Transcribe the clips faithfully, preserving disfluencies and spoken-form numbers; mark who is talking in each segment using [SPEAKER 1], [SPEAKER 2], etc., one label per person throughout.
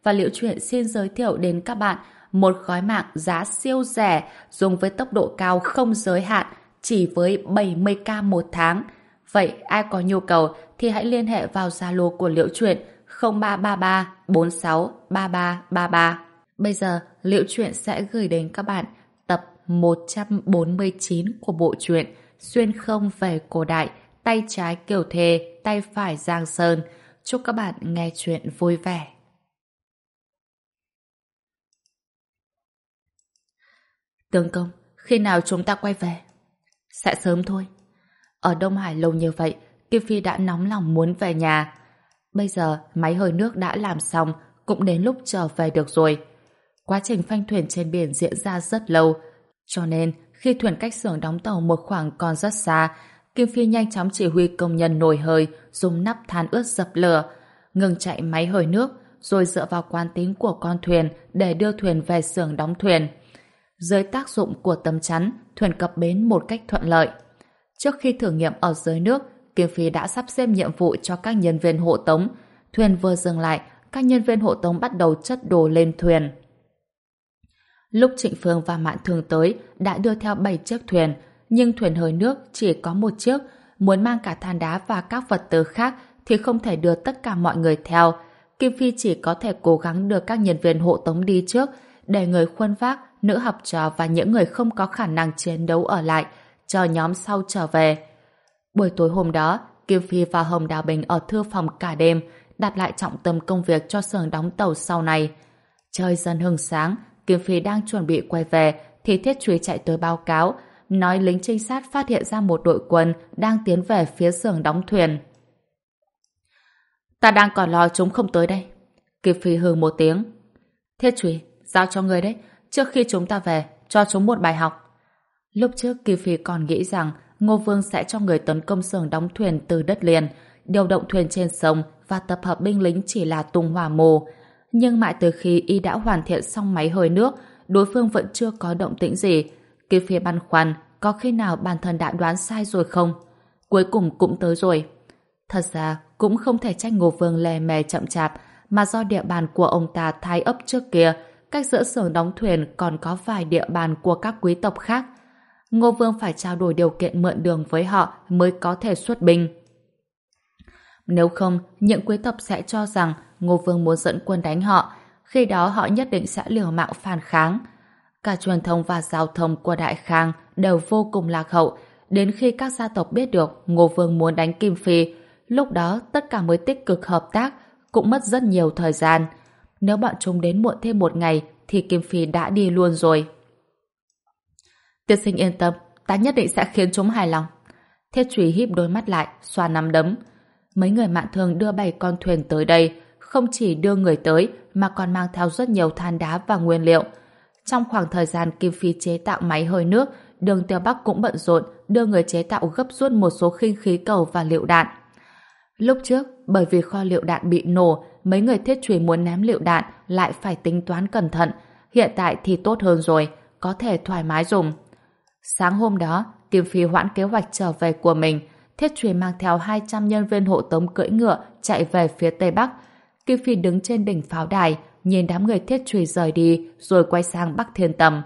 [SPEAKER 1] và Liễu Chuyện xin giới thiệu đến các bạn một gói mạng giá siêu rẻ dùng với tốc độ cao không giới hạn chỉ với bảy mươi k một tháng. Vậy ai có nhu cầu thì hãy liên hệ vào Zalo của Liễu Chuyện không ba ba ba bốn sáu ba ba ba ba. Bây giờ Liễu Chuyện sẽ gửi đến các bạn tập một trăm bốn mươi chín của bộ truyện Xuyên không về cổ đại, tay trái Kiều Thề, tay phải Giang Sơn. Chúc các bạn nghe chuyện vui vẻ. Tướng công, khi nào chúng ta quay về? Sẽ sớm thôi. Ở Đông Hải lâu như vậy, Kim Phi đã nóng lòng muốn về nhà. Bây giờ máy hơi nước đã làm xong, cũng đến lúc trở về được rồi. Quá trình phanh thuyền trên biển diễn ra rất lâu, cho nên khi thuyền cách xưởng đóng tàu một khoảng còn rất xa, Kim Phi nhanh chóng chỉ huy công nhân nồi hơi dùng nắp than ướt dập lửa, ngừng chạy máy hơi nước, rồi dựa vào quán tính của con thuyền để đưa thuyền về xưởng đóng thuyền. Dưới tác dụng của tấm chắn, thuyền cập bến một cách thuận lợi. Trước khi thử nghiệm ở dưới nước, Kim Phi đã sắp xếp nhiệm vụ cho các nhân viên hộ tống. Thuyền vừa dừng lại, các nhân viên hộ tống bắt đầu chất đồ lên thuyền. Lúc Trịnh Phương và Mạn Thường tới, đã đưa theo bảy chiếc thuyền, nhưng thuyền hơi nước chỉ có một chiếc. Muốn mang cả than đá và các vật tư khác thì không thể đưa tất cả mọi người theo. Kim Phi chỉ có thể cố gắng đưa các nhân viên hộ tống đi trước, để người khuân vác, nữ học trò và những người không có khả năng chiến đấu ở lại, chờ nhóm sau trở về. Buổi tối hôm đó, Kim Phi và Hồng Đào Bình ở thư phòng cả đêm, đặt lại trọng tâm công việc cho xưởng đóng tàu sau này. Trời dần hừng sáng, Kim Phi đang chuẩn bị quay về thì Thiết Truy chạy tới báo cáo, nói lính trinh sát phát hiện ra một đội quân đang tiến về phía xưởng đóng thuyền. Ta đang còn lo chúng không tới đây. Kim Phi hừ một tiếng. Thiết Truy, giao cho người đấy, trước khi chúng ta về, cho chúng một bài học. Lúc trước Kim Phi còn nghĩ rằng Ngô Vương sẽ cho người tấn công xưởng đóng thuyền từ đất liền, điều động thuyền trên sông và tập hợp binh lính chỉ là tung hỏa mù. Nhưng mãi từ khi y đã hoàn thiện xong máy hơi nước, đối phương vẫn chưa có động tĩnh gì. Kim Phi băn khoăn, có khi nào bản thân đã đoán sai rồi không? Cuối cùng cũng tới rồi. Thật ra, cũng không thể trách Ngô Vương lè mè chậm chạp, mà do địa bàn của ông ta thái ấp trước kia, cách giữa xưởng đóng thuyền còn có vài địa bàn của các quý tộc khác. Ngô Vương phải trao đổi điều kiện mượn đường với họ mới có thể xuất binh. Nếu không, những quý tộc sẽ cho rằng Ngô Vương muốn dẫn quân đánh họ, khi đó họ nhất định sẽ liều mạng phản kháng. Cả truyền thông và giao thông của Đại Khang đều vô cùng lạc hậu, đến khi các gia tộc biết được Ngô Vương muốn đánh Kim Phi, lúc đó tất cả mới tích cực hợp tác, cũng mất rất nhiều thời gian. Nếu bọn chúng đến muộn thêm một ngày thì Kim Phi đã đi luôn rồi. Tiên sinh yên tâm, ta nhất định sẽ khiến chúng hài lòng. Thiết Truy híp đôi mắt lại, xoa nắm đấm. Mấy người Mạn Thường đưa bảy con thuyền tới đây, không chỉ đưa người tới mà còn mang theo rất nhiều than đá và nguyên liệu. Trong khoảng thời gian Kim Phi chế tạo máy hơi nước, Đường Tiêu Bắc cũng bận rộn đưa người chế tạo gấp rút một số khinh khí cầu và lựu đạn. Lúc trước, bởi vì kho lựu đạn bị nổ, mấy người Thiết Truy muốn ném lựu đạn lại phải tính toán cẩn thận. Hiện tại thì tốt hơn rồi, có thể thoải mái dùng. Sáng hôm đó, Kim Phi hoãn kế hoạch trở về của mình. Thiết Truy mang theo hai trăm nhân viên hộ tống cưỡi ngựa chạy về phía Tây Bắc. Kim Phi đứng trên đỉnh pháo đài, nhìn đám người Thiết Truy rời đi, rồi quay sang Bắc Thiên Tầm.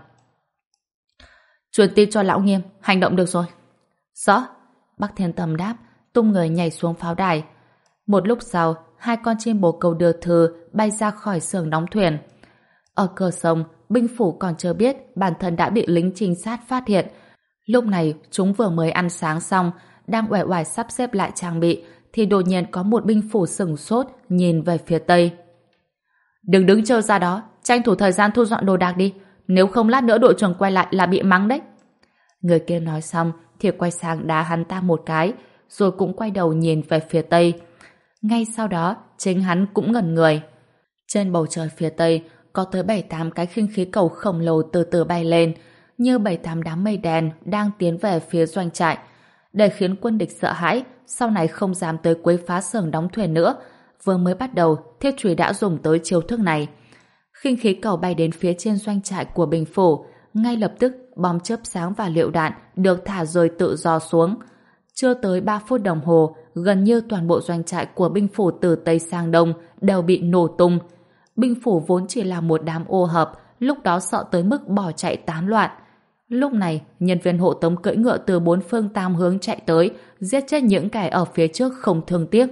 [SPEAKER 1] Truyền tin cho Lão Nghiêm, hành động được rồi. Rõ. Bắc Thiên Tầm đáp, tung người nhảy xuống pháo đài. Một lúc sau, hai con chim bồ câu đưa thư bay ra khỏi xưởng đóng thuyền. Ở cửa sông, binh phủ còn chưa biết bản thân đã bị lính trinh sát phát hiện. Lúc này, chúng vừa mới ăn sáng xong, đang uể oải sắp xếp lại trang bị, thì đột nhiên có một binh phủ sửng sốt nhìn về phía tây. Đừng đứng chờ ra đó, tranh thủ thời gian thu dọn đồ đạc đi, nếu không lát nữa đội trưởng quay lại là bị mắng đấy. Người kia nói xong thì quay sang đá hắn ta một cái, rồi cũng quay đầu nhìn về phía tây. Ngay sau đó, chính hắn cũng ngẩn người. Trên bầu trời phía tây có tới bảy tám cái khinh khí cầu khổng lồ từ từ bay lên, như bảy tám đám mây đen đang tiến về phía doanh trại. Để khiến quân địch sợ hãi, sau này không dám tới quấy phá xưởng đóng thuyền nữa. Vừa mới bắt đầu, Thiết Truy đã dùng tới chiêu thức này. Khinh khí cầu bay đến phía trên doanh trại của binh phủ, ngay lập tức bom chớp sáng và lựu đạn được thả rơi tự do xuống. Chưa tới ba phút đồng hồ, gần như toàn bộ doanh trại của binh phủ từ Tây sang Đông đều bị nổ tung. binh phủ vốn chỉ là một đám ô hợp, lúc đó sợ tới mức bỏ chạy tán loạn. Lúc này, nhân viên hộ tống cưỡi ngựa từ bốn phương tám hướng chạy tới, giết chết những kẻ ở phía trước không thương tiếc.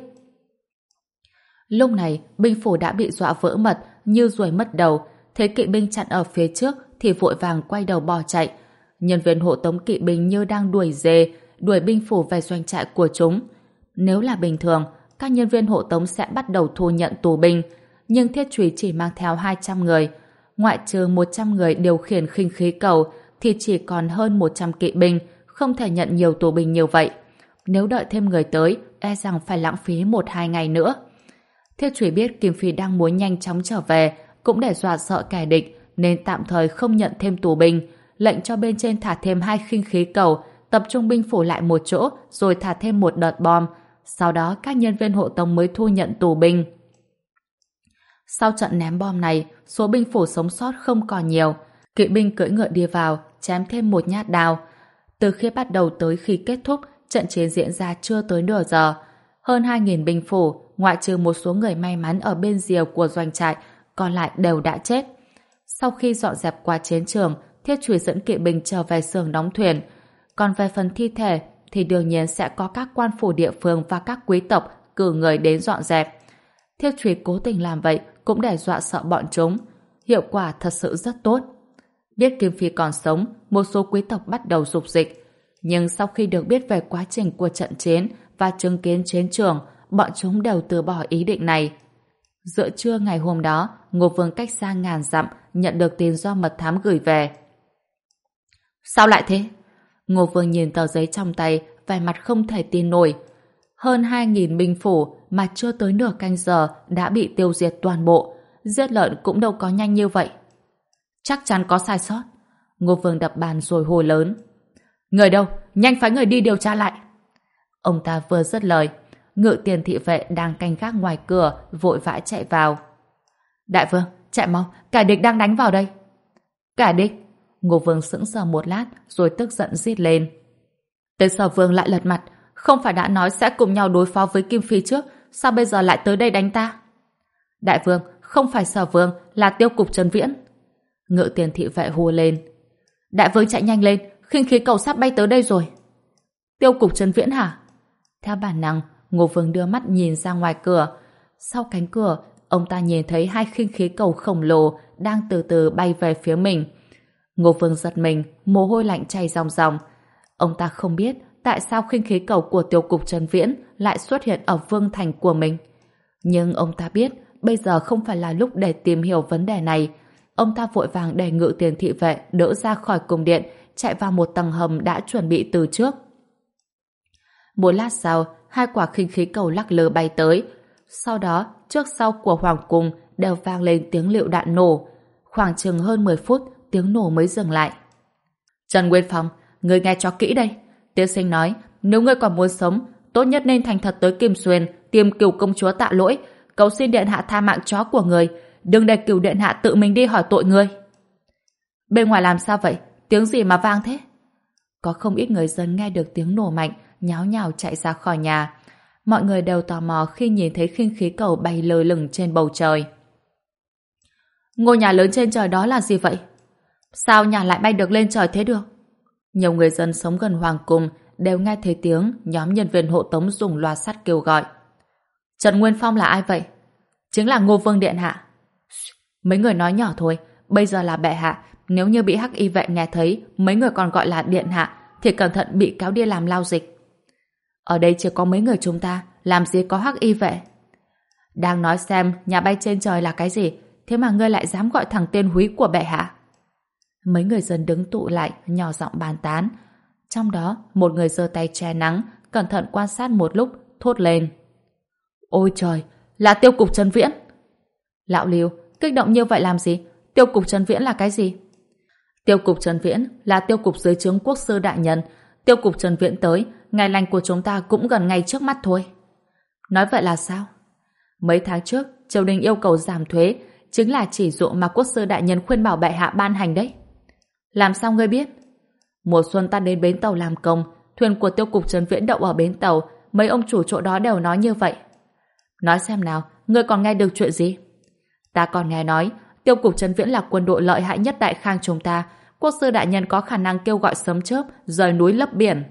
[SPEAKER 1] Lúc này, binh phủ đã bị dọa vỡ mật, như ruồi mất đầu, thấy kỵ binh chặn ở phía trước thì vội vàng quay đầu bỏ chạy. Nhân viên hộ tống kỵ binh như đang đuổi dê, đuổi binh phủ về doanh trại của chúng. Nếu là bình thường, các nhân viên hộ tống sẽ bắt đầu thu nhận tù binh, nhưng Thiết Trùy chỉ mang theo hai trăm người, ngoại trừ một trăm người điều khiển khinh khí cầu thì chỉ còn hơn một trăm kỵ binh, không thể nhận nhiều tù binh như vậy. Nếu đợi thêm người tới, e rằng phải lãng phí một hai ngày nữa. Thiết Trùy biết Kim Phi đang muốn nhanh chóng trở về, cũng để dọa sợ kẻ địch, nên tạm thời không nhận thêm tù binh, lệnh cho bên trên thả thêm hai khinh khí cầu, tập trung binh phủ lại một chỗ, rồi thả thêm một đợt bom. Sau đó các nhân viên hộ tống mới thu nhận tù binh. Sau trận ném bom này, số binh phủ sống sót không còn nhiều. Kỵ binh cưỡi ngựa đi vào, chém thêm một nhát đao. Từ khi bắt đầu tới khi kết thúc, trận chiến diễn ra chưa tới nửa giờ. Hơn hai nghìn binh phủ, ngoại trừ một số người may mắn ở bên rìa của doanh trại, còn lại đều đã chết. Sau khi dọn dẹp qua chiến trường, Thiết Trùy dẫn kỵ binh trở về xưởng đóng thuyền. Còn về phần thi thể, thì đương nhiên sẽ có các quan phủ địa phương và các quý tộc cử người đến dọn dẹp. Thiết Trùy cố tình làm vậy cũng để dọa sợ bọn chúng. Hiệu quả thật sự rất tốt. Biết Kim Phi còn sống, một số quý tộc bắt đầu dục dịch. Nhưng sau khi được biết về quá trình của trận chiến và chứng kiến chiến trường, bọn chúng đều từ bỏ ý định này. Giữa trưa ngày hôm đó, Ngô Vương cách xa ngàn dặm nhận được tin do mật thám gửi về. Sao lại thế? Ngô Vương nhìn tờ giấy trong tay, vẻ mặt không thể tin nổi. Hơn hai nghìn binh phủ mà chưa tới nửa canh giờ đã bị tiêu diệt toàn bộ. Giết lợn cũng đâu có nhanh như vậy. Chắc chắn có sai sót. Ngô Vương đập bàn rồi hô lớn. Người đâu? Nhanh phái người đi điều tra lại. Ông ta vừa dứt lời, Ngự Tiền thị vệ đang canh gác ngoài cửa vội vã chạy vào. Đại vương, chạy mau, kẻ địch đang đánh vào đây. Kẻ địch? Ngô Vương sững sờ một lát rồi tức giận rít lên. Tên Sở Vương lại lật mặt, không phải đã nói sẽ cùng nhau đối phó với Kim Phi trước, sao bây giờ lại tới đây đánh ta? Đại vương, không phải Sở Vương, là Tiêu cục Trần Viễn. Ngự Tiền thị vệ hô lên. Đại vương chạy nhanh lên, khinh khí cầu sắp bay tới đây rồi. Tiêu cục Trần Viễn hả? Theo bản năng, Ngô Vương đưa mắt nhìn ra ngoài cửa. Sau cánh cửa, ông ta nhìn thấy hai khinh khí cầu khổng lồ đang từ từ bay về phía mình. Ngô Vương giật mình, mồ hôi lạnh chảy ròng ròng. Ông ta không biết tại sao khinh khí cầu của Tiêu cục Trần Viễn lại xuất hiện ở vương thành của mình. Nhưng ông ta biết bây giờ không phải là lúc để tìm hiểu vấn đề này. Ông ta vội vàng để Ngự Tiền thị vệ đỡ ra khỏi cung điện, chạy vào một tầng hầm đã chuẩn bị từ trước. Một lát sau, hai quả khinh khí cầu lắc lư bay tới. Sau đó, trước sau của hoàng cung đều vang lên tiếng lựu đạn nổ. Khoảng chừng hơn mười phút, tiếng nổ mới dừng lại. Trần Nguyên Phong, người nghe cho kỹ đây. Tiên sinh nói, nếu ngươi còn muốn sống, tốt nhất nên thành thật tới Kim Xuyên, tìm Cửu công chúa Tạ Lỗi, cầu xin điện hạ tha mạng chó của người, đừng để Cửu điện hạ tự mình đi hỏi tội ngươi. Bên ngoài làm sao vậy? Tiếng gì mà vang thế? Có không ít người dân nghe được tiếng nổ mạnh, nháo nhào chạy ra khỏi nhà. Mọi người đều tò mò khi nhìn thấy khinh khí cầu bay lơ lửng trên bầu trời. Ngôi nhà lớn trên trời đó là gì vậy? Sao nhà lại bay được lên trời thế được? Nhiều người dân sống gần hoàng cung đều nghe thấy tiếng nhóm nhân viên hộ tống dùng loa sắt kêu gọi. Trần Nguyên Phong là ai vậy? Chính là Ngô Vương điện hạ. Mấy người nói nhỏ thôi, bây giờ là bệ hạ, nếu như bị hắc y vệ nghe thấy mấy người còn gọi là điện hạ thì cẩn thận bị cáo đi làm lao dịch. Ở đây chỉ có mấy người chúng ta, làm gì có hắc y vệ. Đang nói xem nhà bay trên trời là cái gì, thế mà ngươi lại dám gọi thẳng tên húy của bệ hạ. Mấy người dân đứng tụ lại, nhỏ giọng bàn tán. Trong đó, một người giơ tay che nắng, cẩn thận quan sát một lúc, thốt lên. Ôi trời, là Tiêu cục Trần Viễn. Lão Lưu, kích động như vậy làm gì? Tiêu cục Trần Viễn là cái gì? Tiêu cục Trần Viễn là tiêu cục dưới trướng quốc sư đại nhân. Tiêu cục Trần Viễn tới, ngày lành của chúng ta cũng gần ngay trước mắt thôi. Nói vậy là sao? Mấy tháng trước, triều đình yêu cầu giảm thuế, chính là chỉ dụ mà quốc sư đại nhân khuyên bảo bệ hạ ban hành đấy. Làm sao ngươi biết? Mùa xuân ta đến bến tàu làm công, thuyền của tiêu cục Trần Viễn đậu ở bến tàu, mấy ông chủ chỗ đó đều nói như vậy. Nói xem nào, ngươi còn nghe được chuyện gì? Ta còn nghe nói, Tiêu cục Trấn Viễn là quân đội lợi hại nhất Đại Khang chúng ta. Quốc sư đại nhân có khả năng kêu gọi sấm chớp, rời núi lấp biển.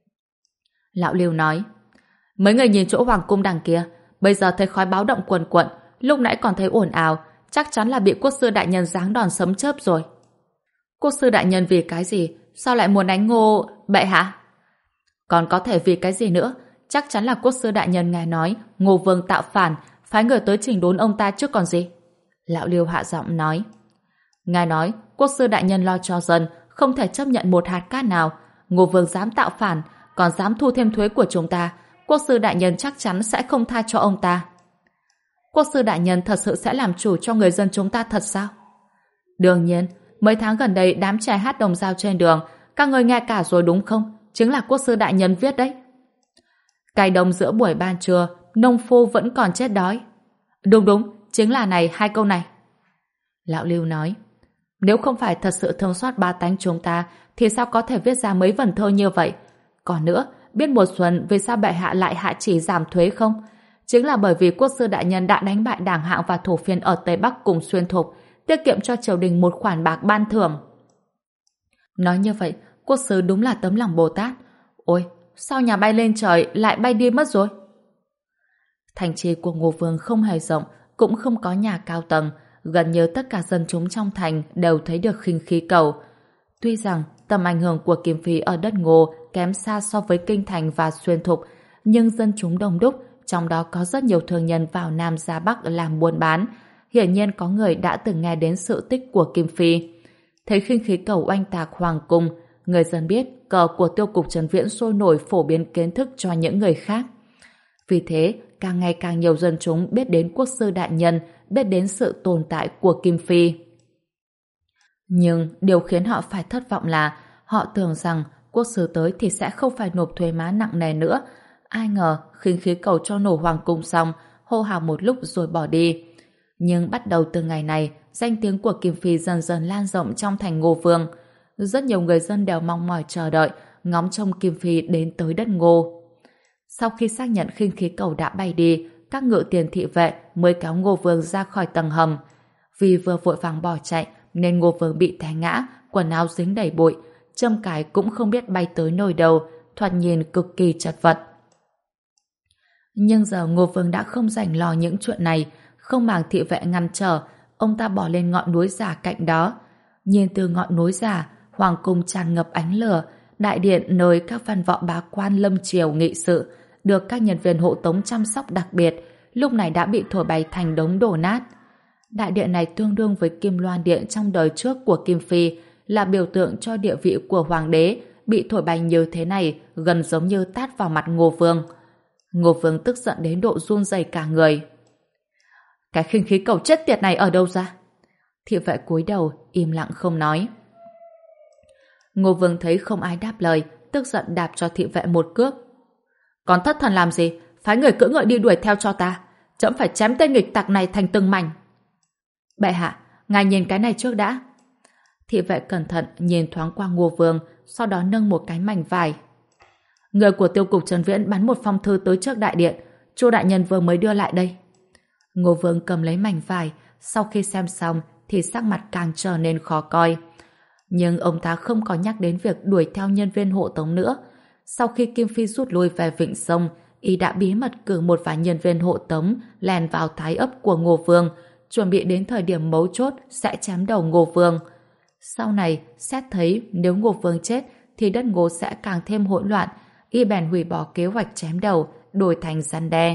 [SPEAKER 1] Lão Lưu nói, mấy người nhìn chỗ hoàng cung đằng kia, bây giờ thấy khói báo động quần quận, lúc nãy còn thấy ồn ào, chắc chắn là bị quốc sư đại nhân giáng đòn sấm chớp rồi. Quốc sư đại nhân vì cái gì? Sao lại muốn đánh Ngô bệ hạ? Còn có thể vì cái gì nữa? Chắc chắn là quốc sư đại nhân nghe nói Ngô Vương tạo phản, phái người tới chỉnh đốn ông ta chứ còn gì. Lão Liêu hạ giọng nói. Ngài nói quốc sư đại nhân lo cho dân, không thể chấp nhận một hạt cát nào. Ngô Vương dám tạo phản, còn dám thu thêm thuế của chúng ta, quốc sư đại nhân chắc chắn sẽ không tha cho ông ta. Quốc sư đại nhân thật sự sẽ làm chủ cho người dân chúng ta thật sao? Đương nhiên, mấy tháng gần đây đám trẻ hát đồng dao trên đường, các người nghe cả rồi đúng không? Chính là quốc sư đại nhân viết đấy. Cày đồng giữa buổi ban trưa, nông phu vẫn còn chết đói. Đúng đúng, chính là này hai câu này. Lão Lưu nói, nếu không phải thật sự thương xót ba tánh chúng ta, thì sao có thể viết ra mấy vần thơ như vậy? Còn nữa, biết mùa xuân vì sao bệ hạ lại hạ chỉ giảm thuế không? Chính là bởi vì quốc sư đại nhân đã đánh bại Đảng Hạng và Thổ Phiên ở Tây Bắc cùng Xuyên Thục, tiết kiệm cho triều đình một khoản bạc ban thưởng. Nói như vậy, quốc sư đúng là tấm lòng Bồ Tát. Ôi, sao nhà bay lên trời lại bay đi mất rồi? Thành trì của Ngô Vương không hề rộng, cũng không có nhà cao tầng, gần như tất cả dân chúng trong thành đều thấy được khinh khí cầu. Tuy rằng tầm ảnh hưởng của Kim Phi ở đất Ngô kém xa so với Kinh Thành và Xuyên Thục, nhưng dân chúng đông đúc, trong đó có rất nhiều thương nhân vào Nam ra Bắc làm buôn bán. Hiển nhiên có người đã từng nghe đến sự tích của Kim Phi. Thấy khinh khí cầu oanh tạc hoàng cung, người dân biết cờ của Tiêu cục Trấn Viễn sôi nổi phổ biến kiến thức cho những người khác. Vì thế, càng ngày càng nhiều dân chúng biết đến quốc sư đại nhân, biết đến sự tồn tại của Kim Phi. Nhưng điều khiến họ phải thất vọng là họ tưởng rằng quốc sư tới thì sẽ không phải nộp thuế má nặng nề nữa. Ai ngờ khinh khí cầu cho nổ hoàng cung xong, hô hào một lúc rồi bỏ đi. Nhưng bắt đầu từ ngày này, danh tiếng của Kim Phi dần dần lan rộng trong thành Ngô Vương. Rất nhiều người dân đều mong mỏi chờ đợi, ngóng trông Kim Phi đến tới đất Ngô. Sau khi xác nhận khinh khí cầu đã bay đi, các ngự tiền thị vệ mới kéo Ngô Vương ra khỏi tầng hầm. Vì vừa vội vàng bỏ chạy nên Ngô Vương bị té ngã, quần áo dính đầy bụi, châm cài cũng không biết bay tới nơi đâu, thoạt nhìn cực kỳ chật vật. Nhưng giờ Ngô Vương đã không rảnh lo những chuyện này, không màng thị vệ ngăn trở, ông ta bỏ lên ngọn núi giả cạnh đó. Nhìn từ ngọn núi giả, hoàng cung tràn ngập ánh lửa, đại điện nơi các văn võ bá quan lâm triều nghị sự, được các nhân viên hộ tống chăm sóc đặc biệt, lúc này đã bị thổi bay thành đống đổ nát. Đại điện này tương đương với Kim Loan Điện trong đời trước của Kim Phi, là biểu tượng cho địa vị của hoàng đế, bị thổi bay như thế này gần giống như tát vào mặt Ngô Vương. Ngô Vương tức giận đến độ run rẩy cả người. Cái khinh khí cầu chết tiệt này ở đâu ra? Thị vệ cúi đầu, im lặng không nói. Ngô Vương thấy không ai đáp lời, tức giận đạp cho thị vệ một cước. Còn thất thần làm gì? Phái người cưỡi ngựa đi đuổi theo cho ta. Trẫm phải chém tên nghịch tặc này thành từng mảnh. Bệ hạ, ngài nhìn cái này trước đã. Thị vệ cẩn thận nhìn thoáng qua Ngô Vương, sau đó nâng một cái mảnh vải. Người của Tiêu cục Trấn Viễn bắn một phong thư tới trước đại điện, Chu đại nhân vừa mới đưa lại đây. Ngô Vương cầm lấy mảnh vải, sau khi xem xong thì sắc mặt càng trở nên khó coi. Nhưng ông ta không có nhắc đến việc đuổi theo nhân viên hộ tống nữa. Sau khi Kim Phi rút lui về Vịnh Sông, y đã bí mật cử một vài nhân viên hộ tống lèn vào thái ấp của Ngô Vương, chuẩn bị đến thời điểm mấu chốt sẽ chém đầu Ngô Vương. Sau này, xét thấy nếu Ngô Vương chết thì đất Ngô sẽ càng thêm hỗn loạn, y bèn hủy bỏ kế hoạch chém đầu, đổi thành răn đe.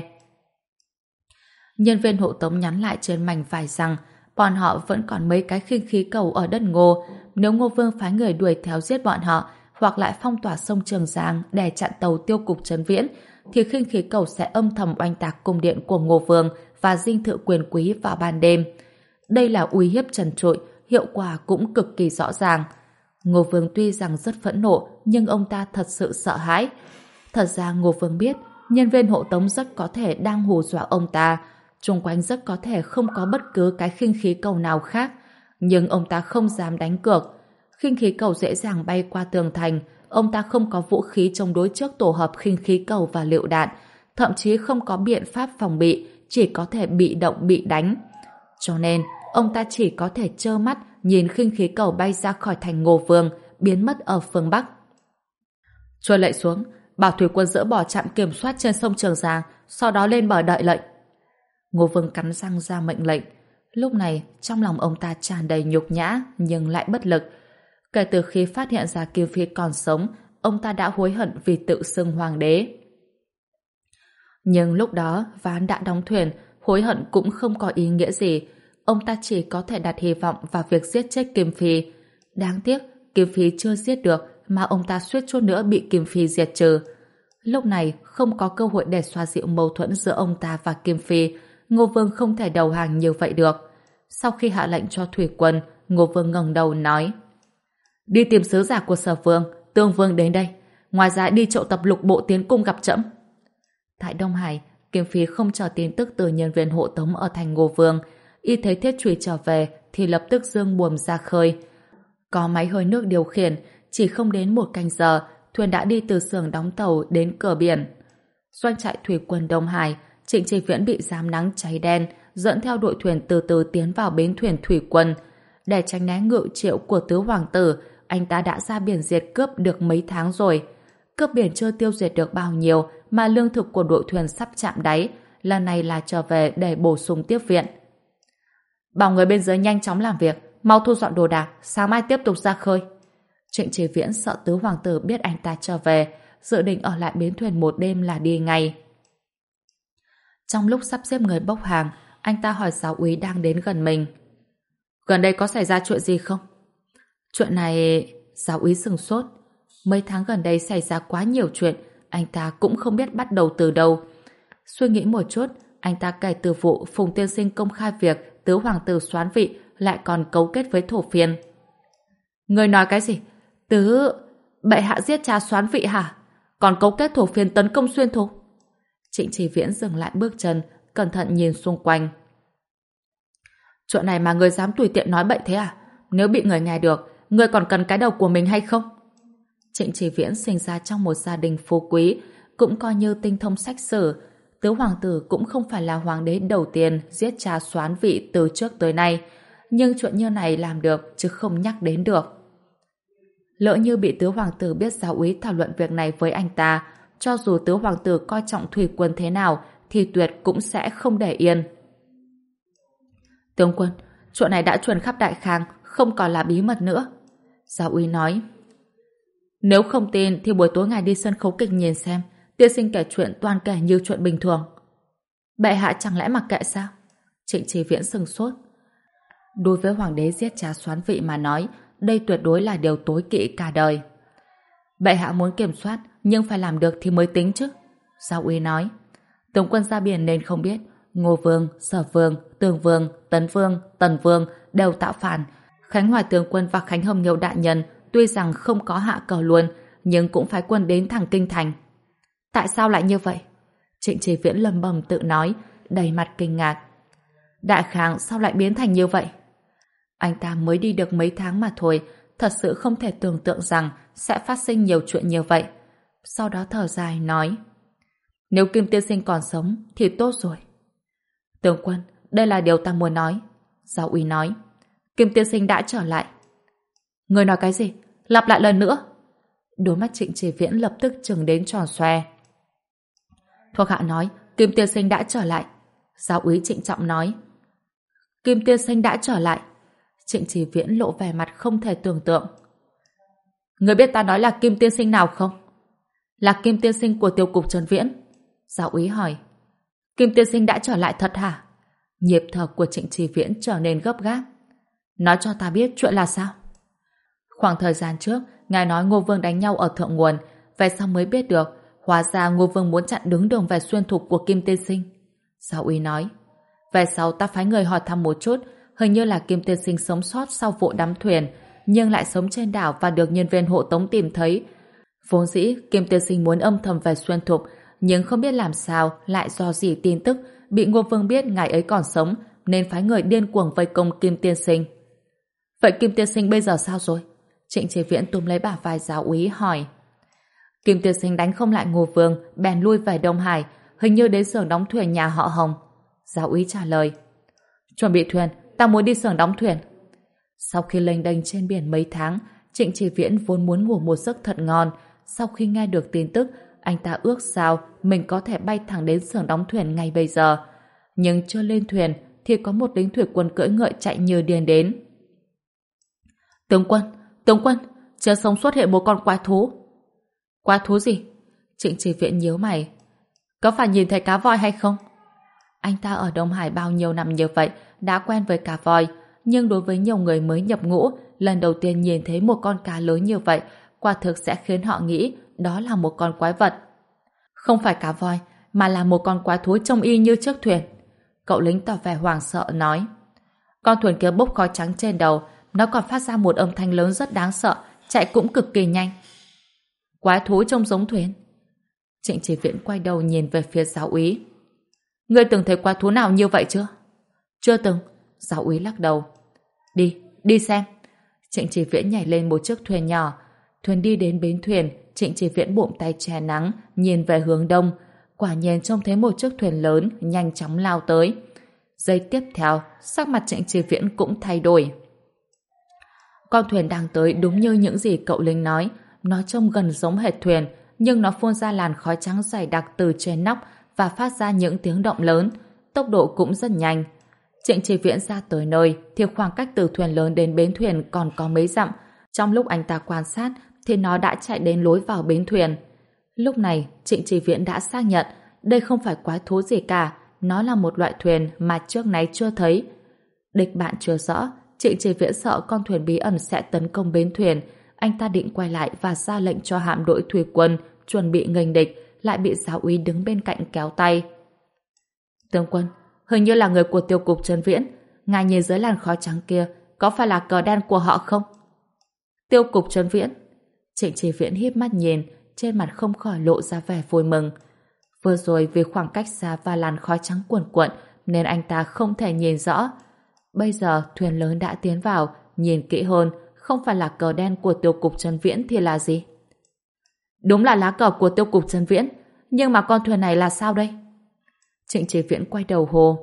[SPEAKER 1] Nhân viên hộ tống nhắn lại trên mảnh vải rằng bọn họ vẫn còn mấy cái khinh khí cầu ở đất Ngô, nếu Ngô Vương phái người đuổi theo giết bọn họ hoặc lại phong tỏa sông Trường Giang để chặn tàu Tiêu cục Trấn Viễn thì khinh khí cầu sẽ âm thầm oanh tạc cung điện của Ngô Vương và dinh thự quyền quý vào ban đêm. Đây là uy hiếp trần trụi, hiệu quả cũng cực kỳ rõ ràng. Ngô Vương tuy rằng rất phẫn nộ nhưng ông ta thật sự sợ hãi. Thật ra Ngô Vương biết nhân viên hộ tống rất có thể đang hù dọa ông ta, xung quanh rất có thể không có bất cứ cái khinh khí cầu nào khác, nhưng ông ta không dám đánh cược. Khinh khí cầu dễ dàng bay qua tường thành, ông ta không có vũ khí chống đối trước tổ hợp khinh khí cầu và lựu đạn, thậm chí không có biện pháp phòng bị, chỉ có thể bị động bị đánh. Cho nên, ông ta chỉ có thể trơ mắt nhìn khinh khí cầu bay ra khỏi thành Ngô Vương, biến mất ở phương Bắc. Chuôi lệnh xuống, bảo thủy quân dỡ bỏ trạm kiểm soát trên sông Trường Giang, sau đó lên bờ đợi lệnh. Ngô Vương cắn răng ra mệnh lệnh. Lúc này, trong lòng ông ta tràn đầy nhục nhã, nhưng lại bất lực. Kể từ khi phát hiện ra Kim Phi còn sống, ông ta đã hối hận vì tự xưng hoàng đế. Nhưng lúc đó, ván đã đóng thuyền, hối hận cũng không có ý nghĩa gì. Ông ta chỉ có thể đặt hy vọng vào việc giết chết Kim Phi. Đáng tiếc, Kim Phi chưa giết được, mà ông ta suýt chút nữa bị Kim Phi diệt trừ. Lúc này, không có cơ hội để xoa dịu mâu thuẫn giữa ông ta và Kim Phi. Ngô Vương không thể đầu hàng như vậy được. Sau khi hạ lệnh cho thủy quân, Ngô Vương ngẩng đầu nói: đi tìm sứ giả của Sở Vương, Tương Vương đến đây. Ngoài ra đi triệu tập lục bộ tiến cung gặp trẫm. Tại Đông Hải, Kim Phi không chờ tin tức từ nhân viên hộ tống ở thành Ngô Vương. Y thấy Thiết Trùy trở về thì lập tức dương buồm ra khơi. Có máy hơi nước điều khiển, chỉ không đến một canh giờ, thuyền đã đi từ xưởng đóng tàu đến cửa biển. Doanh trại thủy quân Đông Hải, Trịnh Chí Viễn bị rám nắng cháy đen, dẫn theo đội thuyền từ từ tiến vào bến thuyền thủy quân. Để tránh né ngự triệu của tứ hoàng tử, anh ta đã ra biển diệt cướp được mấy tháng rồi. Cướp biển chưa tiêu diệt được bao nhiêu mà lương thực của đội thuyền sắp chạm đáy, lần này là trở về để bổ sung tiếp viện. Bảo người bên dưới nhanh chóng làm việc, mau thu dọn đồ đạc, sáng mai tiếp tục ra khơi. Trịnh Chí Viễn sợ tứ hoàng tử biết anh ta trở về, dự định ở lại bến thuyền một đêm là đi ngay. Trong lúc sắp xếp người bốc hàng, anh ta hỏi giáo úy đang đến gần mình: gần đây có xảy ra chuyện gì không? Chuyện này... Giáo úy sửng sốt. Mấy tháng gần đây xảy ra quá nhiều chuyện, anh ta cũng không biết bắt đầu từ đâu. Suy nghĩ một chút, anh ta kể từ vụ Phùng tiên sinh công khai việc tứ hoàng tử soán vị lại còn cấu kết với thổ phiên. Người nói cái gì? Tứ... bệ hạ giết cha soán vị hả? Còn cấu kết thổ phiên tấn công xuyên thục? Trịnh Chí Viễn dừng lại bước chân, cẩn thận nhìn xung quanh. Chuyện này mà người dám tùy tiện nói bậy thế à? Nếu bị người nghe được, người còn cần cái đầu của mình hay không? Trịnh Chí Viễn sinh ra trong một gia đình phú quý, cũng coi như tinh thông sách sử. Tứ hoàng tử cũng không phải là hoàng đế đầu tiên giết cha soán vị từ trước tới nay, nhưng chuyện như này làm được chứ không nhắc đến được. Lỡ như bị tứ hoàng tử biết giáo úy thảo luận việc này với anh ta, cho dù tứ hoàng tử coi trọng thủy quân thế nào thì tuyệt cũng sẽ không để yên. Tướng quân, chuyện này đã truyền khắp Đại Khang, không còn là bí mật nữa. Giáo úy nói: nếu không tin thì buổi tối ngài đi sân khấu kịch nhìn xem, tiên sinh kể chuyện toàn kể như chuyện bình thường. Bệ hạ chẳng lẽ mặc kệ sao? Trịnh Chí Viễn sừng sốt. Đối với hoàng đế giết cha soán vị mà nói, đây tuyệt đối là điều tối kỵ cả đời. Bệ hạ muốn kiểm soát, nhưng phải làm được thì mới tính chứ. Giáo úy nói: tướng quân ra biển nên không biết, Ngô Vương, Sở Vương, Tương Vương, Tấn Vương, Tần Vương đều tạo phản. Khánh Hoài tướng quân và Khánh Hồng Nghiêu đại nhân tuy rằng không có hạ cờ luôn, nhưng cũng phái quân đến thẳng kinh thành. Tại sao lại như vậy? Trịnh Chí Viễn lầm bầm tự nói, đầy mặt kinh ngạc. Đại Khang sao lại biến thành như vậy? Anh ta mới đi được mấy tháng mà thôi, thật sự không thể tưởng tượng rằng sẽ phát sinh nhiều chuyện như vậy. Sau đó thở dài nói: nếu Kim tiên sinh còn sống thì tốt rồi. Tướng quân, đây là điều ta muốn nói. Giáo úy nói: Kim tiên sinh đã trở lại. Người nói cái gì? Lặp lại lần nữa. Đôi mắt Trịnh Chí Viễn lập tức trừng đến tròn xoe. Thuộc hạ nói Kim tiên sinh đã trở lại. Giáo úy trịnh trọng nói: Kim tiên sinh đã trở lại. Trịnh Chí Viễn lộ vẻ mặt không thể tưởng tượng. Người biết ta nói là Kim tiên sinh nào không? Là Kim tiên sinh của tiêu cục Trần Viễn. Giáo úy hỏi: Kim tiên sinh đã trở lại thật hả? Nhịp thở của Trịnh Chí Viễn trở nên gấp gáp. Nói cho ta biết chuyện là sao? Khoảng thời gian trước, ngài nói Ngô Vương đánh nhau ở thượng nguồn, về sau mới biết được, hóa ra Ngô Vương muốn chặn đứng đường về xuyên thục của Kim tiên sinh. Giáo úy nói: về sau ta phái người hỏi thăm một chút, hình như là Kim tiên sinh sống sót sau vụ đắm thuyền, nhưng lại sống trên đảo và được nhân viên hộ tống tìm thấy. Vốn dĩ Kim tiên sinh muốn âm thầm về xuyên thục, nhưng không biết làm sao lại do gì tin tức bị Ngô Vương biết ngài ấy còn sống, nên phái người điên cuồng vây công Kim tiên sinh. Vậy Kim tiên sinh bây giờ sao rồi? Trịnh Chí Viễn túm lấy bả vai giáo úy hỏi. Kim tiên sinh đánh không lại Ngô Vương, bèn lui về Đông Hải, hình như đến xưởng đóng thuyền nhà họ Hồng. Giáo úy trả lời: Chuẩn bị thuyền, ta muốn đi xưởng đóng thuyền. Sau khi lênh đênh trên biển mấy tháng, Trịnh Chỉ Viễn vốn muốn ngủ một giấc thật ngon. Sau khi nghe được tin tức, anh ta ước sao mình có thể bay thẳng đến xưởng đóng thuyền ngay bây giờ. Nhưng chưa lên thuyền thì có một lính thủy quân cưỡi ngựa chạy như điên đến. Tướng quân, tướng quân, trên sông xuất hiện một con quái thú. Quái thú gì? Trịnh Chỉ Viễn nhíu mày. Có phải nhìn thấy cá voi hay không? Anh ta ở Đông Hải bao nhiêu năm như vậy, đã quen với cá voi, nhưng đối với nhiều người mới nhập ngũ, lần đầu tiên nhìn thấy một con cá lớn như vậy, quả thực sẽ khiến họ nghĩ đó là một con quái vật. Không phải cá voi, mà là một con quái thú trông y như chiếc thuyền. Cậu lính tỏ vẻ hoảng sợ nói. Con thuyền kia bốc khói trắng trên đầu, nó còn phát ra một âm thanh lớn rất đáng sợ, chạy cũng cực kỳ nhanh. Quái thú trông giống thuyền. Trịnh Chỉ Viễn quay đầu nhìn về phía giáo úy. Ngươi từng thấy quái thú nào như vậy chưa? Chưa từng. Giáo úy lắc đầu. Đi, đi xem. Trịnh Chỉ Viễn nhảy lên một chiếc thuyền nhỏ. Thuyền đi đến bến thuyền, Trịnh Chỉ Viễn bụm tay che nắng, nhìn về hướng đông. Quả nhiên trông thấy một chiếc thuyền lớn nhanh chóng lao tới. Giây tiếp theo, sắc mặt Trịnh Chỉ Viễn cũng thay đổi. Con thuyền đang tới đúng như những gì cậu lính nói. Nó trông gần giống hệt thuyền, nhưng nó phun ra làn khói trắng dày đặc từ trên nóc và phát ra những tiếng động lớn. Tốc độ cũng rất nhanh. Trịnh Chỉ Viễn ra tới nơi thì khoảng cách từ thuyền lớn đến bến thuyền còn có mấy dặm. Trong lúc anh ta quan sát thì nó đã chạy đến lối vào bến thuyền. Lúc này Trịnh Chỉ Viễn đã xác nhận đây không phải quái thú gì cả, nó là một loại thuyền mà trước nay chưa thấy. Địch bạn chưa rõ, Trịnh Chỉ Viễn sợ con thuyền bí ẩn sẽ tấn công bến thuyền. Anh ta định quay lại và ra lệnh cho hạm đội thủy quân chuẩn bị nghênh địch, lại bị giáo úy đứng bên cạnh kéo tay. Tướng quân, hình như là người của tiêu cục Trấn Viễn. Ngài nhìn dưới làn khói trắng kia, có phải là cờ đen của họ không? Tiêu cục Trấn Viễn. Trịnh Chỉ Viễn híp mắt nhìn, trên mặt không khỏi lộ ra vẻ vui mừng. Vừa rồi vì khoảng cách xa và làn khói trắng cuồn cuộn nên anh ta không thể nhìn rõ. Bây giờ thuyền lớn đã tiến vào, nhìn kỹ hơn, không phải là cờ đen của tiêu cục Trấn Viễn thì là gì? Đúng là lá cờ của tiêu cục Trấn Viễn, nhưng mà con thuyền này là sao đây? Trịnh Chỉ Viễn quay đầu hồ.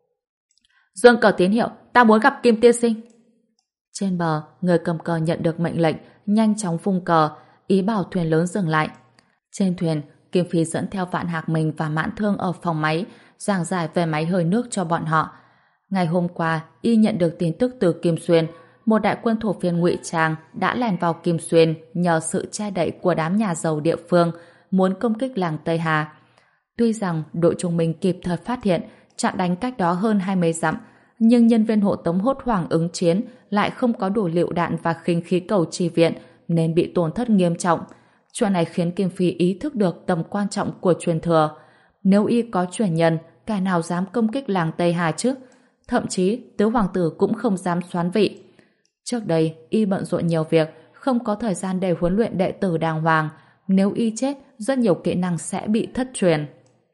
[SPEAKER 1] Dương cờ tín hiệu, ta muốn gặp Kim tiên sinh. Trên bờ, người cầm cờ nhận được mệnh lệnh, nhanh chóng vung cờ, ý bảo thuyền lớn dừng lại. Trên thuyền, Kim Phi dẫn theo Vạn Hạc Mình và Mãn Thương ở phòng máy, giảng giải về máy hơi nước cho bọn họ. Ngày hôm qua, y nhận được tin tức từ Kim Xuyên, một đại quân thổ phiên ngụy trang đã lèn vào Kim Xuyên nhờ sự che đậy của đám nhà giàu địa phương, muốn công kích làng Tây Hà. Tuy rằng đội trung minh kịp thời phát hiện, chặn đánh cách đó hơn hai mươi dặm, nhưng nhân viên hộ tống hốt hoảng ứng chiến lại không có đủ lựu đạn và khinh khí cầu chi viện nên bị tổn thất nghiêm trọng. Chuyện này khiến Kim Phi ý thức được tầm quan trọng của truyền thừa. Nếu y có truyền nhân, kẻ nào dám công kích làng Tây Hà chứ? Thậm chí tứ hoàng tử cũng không dám soán vị. Trước đây y bận rộn nhiều việc, không có thời gian để huấn luyện đệ tử đàng hoàng. Nếu y chết, rất nhiều kỹ năng sẽ bị thất truyền.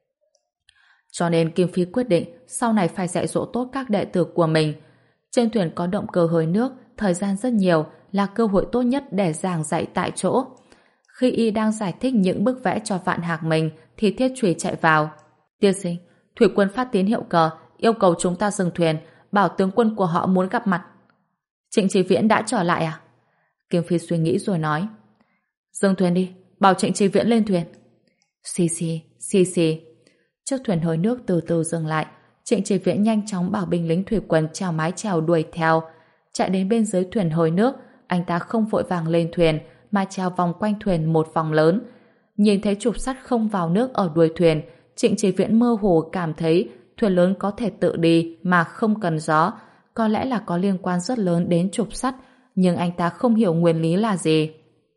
[SPEAKER 1] Cho nên Kim Phi quyết định sau này phải dạy dỗ tốt các đệ tử của mình. Trên thuyền có động cơ hơi nước, thời gian rất nhiều, là cơ hội tốt nhất để giảng dạy tại chỗ. Khi y đang giải thích những bức vẽ cho Vạn Hạc Mình thì Thiết Trùy chạy vào. Tiên sinh, thủy quân phát tín hiệu cờ, yêu cầu chúng ta dừng thuyền, bảo tướng quân của họ muốn gặp mặt. Trịnh Chỉ Viễn đã trở lại à? Kim Phi suy nghĩ rồi nói. Dừng thuyền đi, bảo Trịnh Chỉ Viễn lên thuyền. Xì xì, xì xì. Chiếc thuyền hơi nước từ từ dừng lại. Trịnh Chỉ Viễn nhanh chóng bảo binh lính thủy quân trèo mái chèo đuổi theo. Chạy đến bên dưới thuyền hơi nước, anh ta không vội vàng lên thuyền mà trèo vòng quanh thuyền một vòng lớn. Nhìn thấy trục sắt không vào nước ở đuôi thuyền, Trịnh Chỉ Viễn mơ hồ cảm thấy thuyền lớn có thể tự đi mà không cần gió. Có lẽ là có liên quan rất lớn đến trục sắt, nhưng anh ta không hiểu nguyên lý là gì.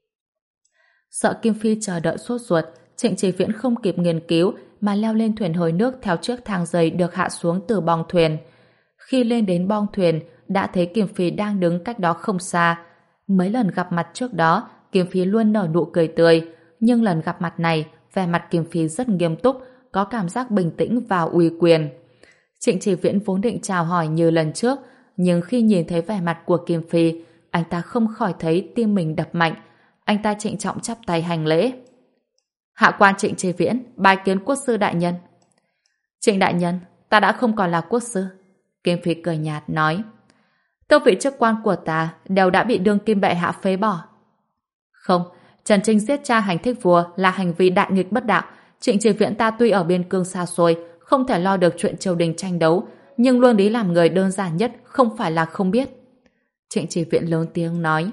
[SPEAKER 1] Sợ Kim Phi chờ đợi sốt ruột, Trịnh Chỉ Viễn không kịp nghiên cứu mà leo lên thuyền hơi nước theo chiếc thang dây được hạ xuống từ bong thuyền. Khi lên đến bong thuyền, đã thấy Kim Phi đang đứng cách đó không xa. Mấy lần gặp mặt trước đó, Kim Phi luôn nở nụ cười tươi, nhưng lần gặp mặt này, vẻ mặt Kim Phi rất nghiêm túc, có cảm giác bình tĩnh và uy quyền. Trịnh Chỉ Viễn vốn định chào hỏi như lần trước, nhưng khi nhìn thấy vẻ mặt của Kim Phi, anh ta không khỏi thấy tim mình đập mạnh. Anh ta trịnh trọng chắp tay hành lễ. Hạ quan Trịnh Chỉ Viễn, bái kiến quốc sư đại nhân. Trịnh đại nhân, ta đã không còn là quốc sư. Kim Phi cười nhạt nói, tước vị chức quan của ta đều đã bị đương kim bệ hạ phế bỏ. Không, Trần Trinh giết cha hành thích vua là hành vi đại nghịch bất đạo. Trịnh Chỉ Viễn ta tuy ở biên cương xa xôi, không thể lo được chuyện triều đình tranh đấu, nhưng luôn lý làm người đơn giản nhất không phải là không biết. Trịnh Chỉ Viễn lớn tiếng nói.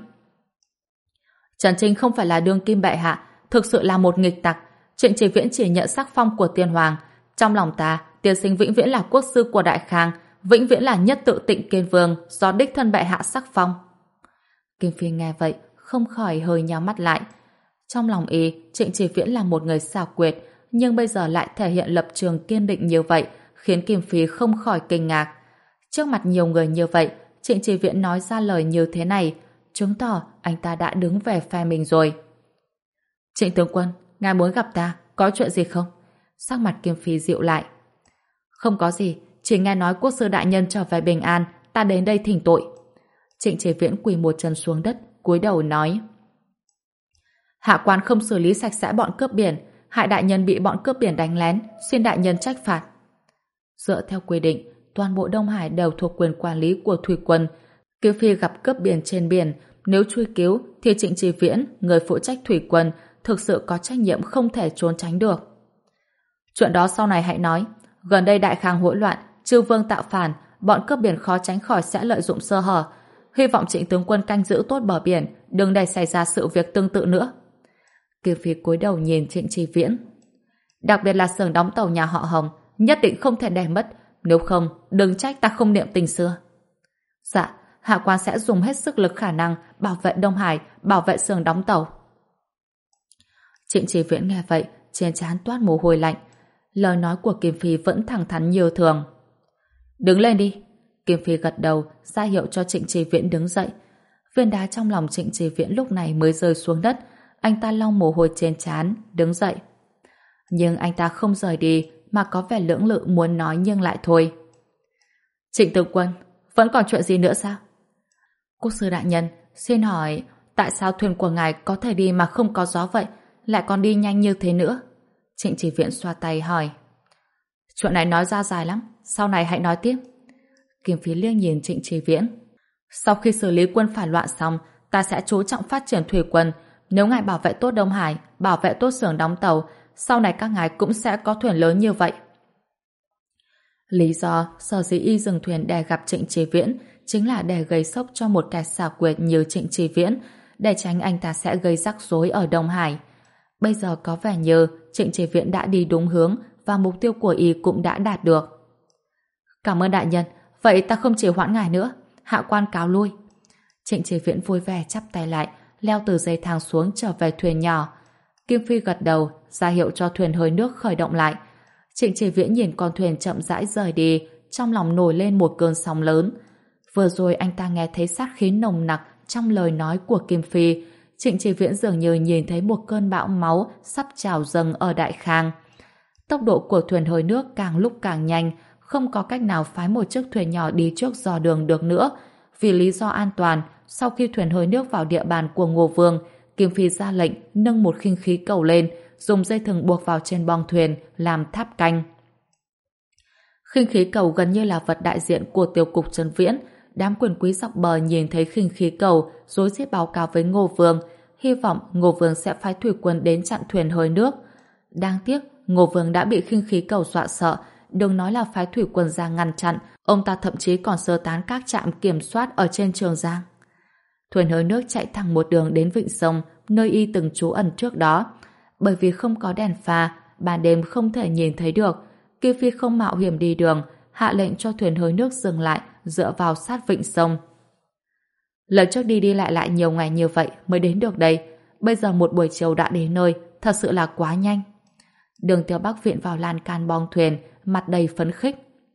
[SPEAKER 1] Trần Trinh không phải là đương kim bệ hạ, thực sự là một nghịch tặc. Trịnh Chỉ Viễn chỉ nhận sắc phong của tiên hoàng. Trong lòng ta, tiên sinh vĩnh viễn là quốc sư của Đại Khang, vĩnh viễn là nhất tự Tịnh Kiên Vương do đích thân bệ hạ sắc phong. Kim Phi nghe vậy, không khỏi hơi nhắm mắt lại. Trong lòng y, Trịnh Chỉ Viễn là một người xảo quyệt, nhưng bây giờ lại thể hiện lập trường kiên định như vậy, khiến Kim Phi không khỏi kinh ngạc. Trước mặt nhiều người như vậy, Trịnh Chỉ Viễn nói ra lời như thế này, chứng tỏ anh ta đã đứng về phe mình rồi. Trịnh tướng quân, ngài muốn gặp ta, có chuyện gì không? Sắc mặt Kim Phi dịu lại. Không có gì, chỉ nghe nói quốc sư đại nhân trở về bình an, ta đến đây thỉnh tội. Trịnh Chỉ Viễn quỳ một chân xuống đất, cúi đầu nói. Hạ quan không xử lý sạch sẽ bọn cướp biển, hại đại nhân bị bọn cướp biển đánh lén, xin đại nhân trách phạt. Dựa theo quy định, toàn bộ Đông Hải đều thuộc quyền quản lý của thủy quân. Kim Phi gặp cướp biển trên biển, nếu truy cứu thì Trịnh Chỉ Viễn, người phụ trách thủy quân, thực sự có trách nhiệm không thể trốn tránh được. Chuyện đó sau này hãy nói. Gần đây Đại Khang hỗn loạn, chư vương tạo phản, bọn cướp biển khó tránh khỏi sẽ lợi dụng sơ hở. Hy vọng Trịnh tướng quân canh giữ tốt bờ biển, đừng để xảy ra sự việc tương tự nữa. Kim Phi cúi đầu nhìn Trịnh Chỉ Viễn. Đặc biệt là xưởng đóng tàu nhà họ Hồng, nhất định không thể để mất, nếu không, đừng trách ta không niệm tình xưa. Dạ, hạ quan sẽ dùng hết sức lực khả năng bảo vệ Đông Hải, bảo vệ xưởng đóng tàu. Trịnh Chỉ Viễn nghe vậy, trên trán toát mồ hôi lạnh. Lời nói của Kim Phi vẫn thẳng thắn như thường. Đứng lên đi. Kim Phi gật đầu, ra hiệu cho Trịnh Chỉ Viễn đứng dậy. Viên đá trong lòng Trịnh Chỉ Viễn lúc này mới rơi xuống đất. Anh ta lau mồ hôi trên trán, đứng dậy. Nhưng anh ta không rời đi, mà có vẻ lưỡng lự muốn nói nhưng lại thôi. Trịnh tướng quân, vẫn còn chuyện gì nữa sao? Quốc sư đại nhân, xin hỏi tại sao thuyền của ngài có thể đi mà không có gió vậy, lại còn đi nhanh như thế nữa? Trịnh Chỉ Viễn xoa tay hỏi. Chuyện này nói ra dài lắm, sau này hãy nói tiếp. Kim Phi liếc nhìn Trịnh Chỉ Viễn. Sau khi xử lý quân phản loạn xong, ta sẽ chú trọng phát triển thủy quân. Nếu ngài bảo vệ tốt Đông Hải, bảo vệ tốt xưởng đóng tàu, sau này các ngài cũng sẽ có thuyền lớn như vậy. Lý do sở dĩ y dừng thuyền để gặp Trịnh Chỉ Viễn chính là để gây sốc cho một kẻ xảo quyệt như Trịnh Chỉ Viễn, để tránh anh ta sẽ gây rắc rối ở Đông Hải. Bây giờ có vẻ như Trịnh Chỉ Viễn đã đi đúng hướng và mục tiêu của y cũng đã đạt được. Cảm ơn đại nhân, vậy ta không chỉ hoãn ngài nữa, hạ quan cáo lui. Trịnh Chỉ Viễn vui vẻ chắp tay lại, leo từ dây thang xuống trở về thuyền nhỏ. Kim Phi gật đầu, ra hiệu cho thuyền hơi nước khởi động lại. Trịnh Chỉ Viễn nhìn con thuyền chậm rãi rời đi, trong lòng nổi lên một cơn sóng lớn. Vừa rồi anh ta nghe thấy sát khí nồng nặc trong lời nói của Kim Phi. Trịnh Chỉ Viễn dường như nhìn thấy một cơn bão máu sắp trào dâng ở Đại Khang. Tốc độ của thuyền hơi nước càng lúc càng nhanh, không có cách nào phái một chiếc thuyền nhỏ đi trước dò đường được nữa. Vì lý do an toàn, sau khi thuyền hơi nước vào địa bàn của Ngô Vương, Kim Phi ra lệnh nâng một khinh khí cầu lên, dùng dây thừng buộc vào trên bong thuyền làm tháp canh. Khinh khí cầu gần như là vật đại diện của tiểu cục Trấn Viễn. Đám quyền quý dọc bờ nhìn thấy khinh khí cầu, rối rít báo cáo với Ngô Vương, hy vọng Ngô Vương sẽ phái thủy quân đến chặn thuyền hơi nước. Đáng tiếc, Ngô Vương đã bị khinh khí cầu dọa sợ, đừng nói là phái thủy quân ra ngăn chặn, ông ta thậm chí còn sơ tán các trạm kiểm soát ở trên Trường Giang. Thuyền hơi nước chạy thẳng một đường đến vịnh sông, nơi y từng trú ẩn trước đó. Bởi vì không có đèn pha, ban đêm không thể nhìn thấy được, Kim Phi không mạo hiểm đi đường, hạ lệnh cho thuyền hơi nước dừng lại, dựa vào sát vịnh sông. Lần trước đi đi lại lại nhiều ngày như vậy mới đến được đây, bây giờ một buổi chiều đã đến nơi, thật sự là quá nhanh. Đường Tiêu Bắc viện vào lan can bong thuyền, mặt đầy phấn khích.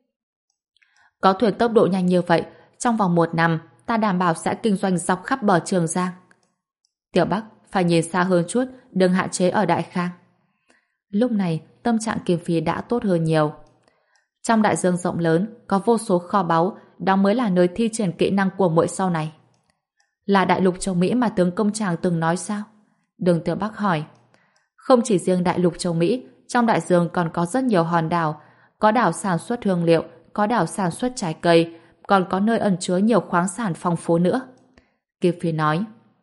[SPEAKER 1] Có thuyền tốc độ nhanh như vậy, trong vòng một năm, ta đảm bảo sẽ kinh doanh dọc khắp bờ Trường Giang. Tiểu Bắc phải nhìn xa hơn chút, đừng hạn chế ở Đại Khang. Lúc này, tâm trạng Kim Phi đã tốt hơn nhiều. Trong đại dương rộng lớn, có vô số kho báu, đó mới là nơi thi triển kỹ năng của muội sau này. Là đại lục châu Mỹ mà tướng công chàng từng nói sao? Đường Tiểu Bắc hỏi. Không chỉ riêng đại lục châu Mỹ, trong đại dương còn có rất nhiều hòn đảo, có đảo sản xuất hương liệu, có đảo sản xuất trái cây, còn có nơi ẩn chứa nhiều khoáng sản phong phú nữa. Kim Phi nói.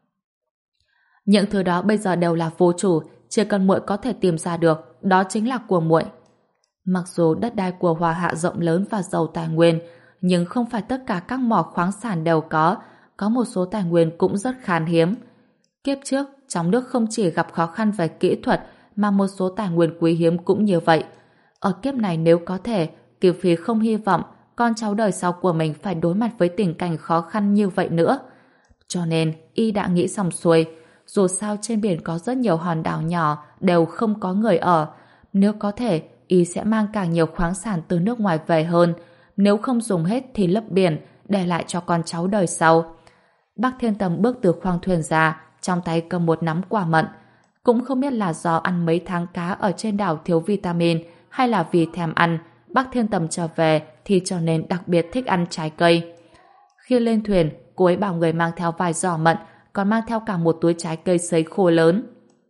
[SPEAKER 1] Những thứ đó bây giờ đều là vô chủ, chỉ cần muội có thể tìm ra được, đó chính là của muội. Mặc dù đất đai của Hoa Hạ rộng lớn và giàu tài nguyên, nhưng không phải tất cả các mỏ khoáng sản đều có, có một số tài nguyên cũng rất khan hiếm. Kiếp trước, trong nước không chỉ gặp khó khăn về kỹ thuật, mà một số tài nguyên quý hiếm cũng như vậy. Ở kiếp này nếu có thể, Kim Phi không hy vọng con cháu đời sau của mình phải đối mặt với tình cảnh khó khăn như vậy nữa. Cho nên, y đã nghĩ xong xuôi, dù sao trên biển có rất nhiều hòn đảo nhỏ đều không có người ở. Nếu có thể, y sẽ mang càng nhiều khoáng sản từ nước ngoài về hơn. Nếu không dùng hết thì lấp biển, để lại cho con cháu đời sau. Bác Thiên Tầm bước từ khoang thuyền ra, trong tay cầm một nắm quả mận. Cũng không biết là do ăn mấy tháng cá ở trên đảo thiếu vitamin hay là vì thèm ăn, bác Thiên Tầm trở về thì trở nên đặc biệt thích ăn trái cây. Khi lên thuyền, cô ấy bảo người mang theo vài giỏ mận, còn mang theo cả một túi trái cây sấy khô lớn.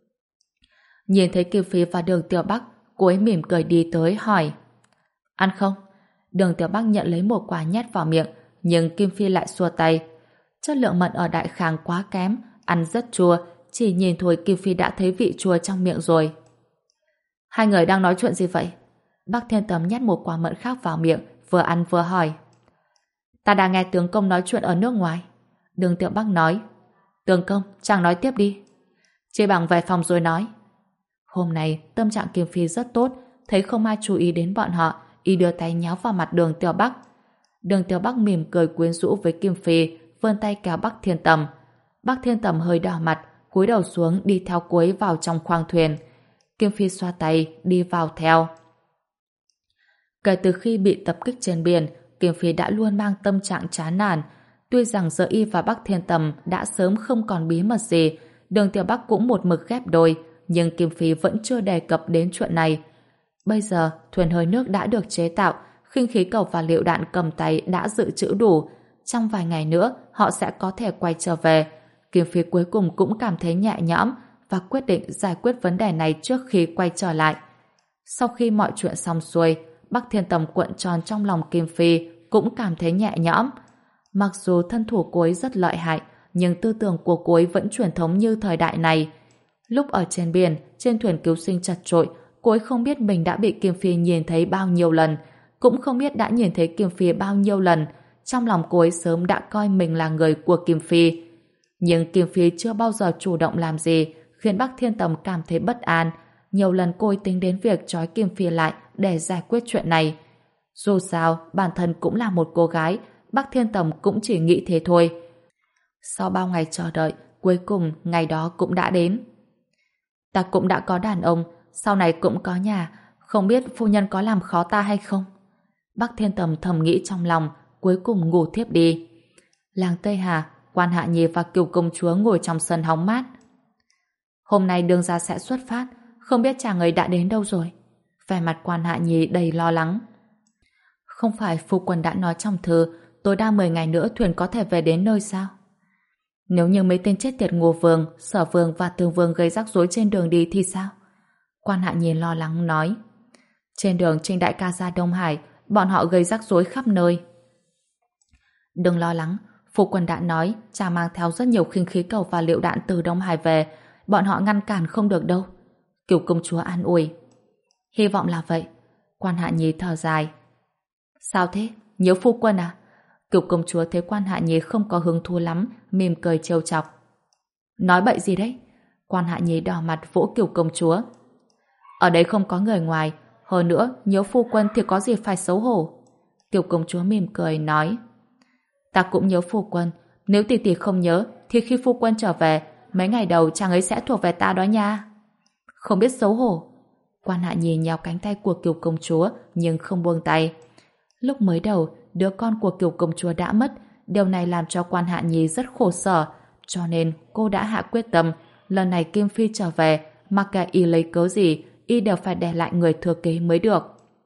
[SPEAKER 1] Nhìn thấy Kim Phi và Đường Tiểu Bắc, cô ấy mỉm cười đi tới hỏi: ăn không? Đường Tiểu Bắc nhận lấy một quả nhét vào miệng, nhưng Kim Phi lại xua tay. Chất lượng mận ở Đại Khang quá kém, ăn rất chua, chỉ nhìn thôi Kim Phi đã thấy vị chua trong miệng rồi. Hai người đang nói chuyện gì vậy? Bác Thiên Tầm nhét một quả mận khác vào miệng, vừa ăn vừa hỏi. Ta đang nghe tướng công nói chuyện ở nước ngoài. Đường Tiểu Bắc nói. Tướng công, chàng nói tiếp đi. Chia bằng về phòng rồi nói. Hôm nay tâm trạng Kim Phi rất tốt, thấy không ai chú ý đến bọn họ, y đưa tay nhéo vào mặt Đường Tiểu Bắc. Đường Tiểu Bắc mỉm cười quyến rũ với Kim Phi, vươn tay kéo Bác Thiên Tầm. Bác Thiên Tầm hơi đỏ mặt, cúi đầu xuống đi theo cô ấy vào trong khoang thuyền. Kim Phi xoa tay, đi vào theo. Kể từ khi bị tập kích trên biển, Kim Phi đã luôn mang tâm trạng chán nản. Tuy rằng giờ y và Bác Thiên Tầm đã sớm không còn bí mật gì, Đường Tiểu Bắc cũng một mực ghép đôi, nhưng Kim Phi vẫn chưa đề cập đến chuyện này. Bây giờ, thuyền hơi nước đã được chế tạo, khinh khí cầu và liệu đạn cầm tay đã dự trữ đủ. Trong vài ngày nữa, họ sẽ có thể quay trở về. Kim Phi cuối cùng cũng cảm thấy nhẹ nhõm và quyết định giải quyết vấn đề này trước khi quay trở lại. Sau khi mọi chuyện xong xuôi, Bác Thiên Tầm cuộn tròn trong lòng Kim Phi cũng cảm thấy nhẹ nhõm. Mặc dù thân thủ cô ấy rất lợi hại, nhưng tư tưởng của cô ấy vẫn truyền thống như thời đại này. Lúc ở trên biển, trên thuyền cứu sinh chật chội, cô ấy không biết mình đã bị Kim Phi nhìn thấy bao nhiêu lần, cũng không biết đã nhìn thấy Kim Phi bao nhiêu lần. Trong lòng cô ấy sớm đã coi mình là người của Kim Phi. Nhưng Kim Phi chưa bao giờ chủ động làm gì, khiến Bác Thiên Tầm cảm thấy bất an. Nhiều lần cô ấy tính đến việc trói Kim Phi lại để giải quyết chuyện này. Dù sao, bản thân cũng là một cô gái, Bác Thiên Tầm cũng chỉ nghĩ thế thôi. Sau bao ngày chờ đợi, cuối cùng ngày đó cũng đã đến. Ta cũng đã có đàn ông, sau này cũng có nhà, không biết phu nhân có làm khó ta hay không? Bác Thiên Tầm thầm nghĩ trong lòng, cuối cùng ngủ thiếp đi. Làng Tây Hà, Quan Hạ Nhi và Kiều công chúa ngồi trong sân hóng mát. Hôm nay đương gia sẽ xuất phát, không biết chàng ấy đã đến đâu rồi. Vẻ mặt Quan Hạ Nhi đầy lo lắng. Không phải phu quân đã nói trong thư tối đa mười ngày nữa thuyền có thể về đến nơi sao? Nếu như mấy tên chết tiệt Ngô Vương, Sở Vương và Tương Vương gây rắc rối trên đường đi thì sao? Quan Hạ Nhi lo lắng nói. Trên đường Trinh đại ca ra Đông Hải, bọn họ gây rắc rối khắp nơi. Đừng lo lắng, phu quân đã nói chàng mang theo rất nhiều khinh khí cầu và liệu đạn từ Đông Hải về, bọn họ ngăn cản không được đâu. Kiều công chúa an ủi. Hy vọng là vậy. Quan Hạ Nhi thở dài. Sao thế? Nhớ phu quân à? Kiều công chúa thấy Quan Hạ Nhi không có hứng thú lắm, mỉm cười trêu chọc. Nói bậy gì đấy? Quan Hạ Nhi đỏ mặt vỗ Kiều công chúa. Ở đây không có người ngoài, hơn nữa nhớ phu quân thì có gì phải xấu hổ. Kiều công chúa mỉm cười nói. Ta cũng nhớ phu quân, nếu tỷ tỷ không nhớ thì khi phu quân trở về, mấy ngày đầu chàng ấy sẽ thuộc về ta đó nha. Không biết xấu hổ. Quan Hạ Nhi nhéo cánh tay của Kiều công chúa nhưng không buông tay. Lúc mới đầu, đứa con của Kiều công chúa đã mất, điều này làm cho Quan Hạ Nhi rất khổ sở, cho nên cô đã hạ quyết tâm, lần này Kim Phi trở về, mặc kệ y lấy cớ gì, y đều phải để lại người thừa kế mới được.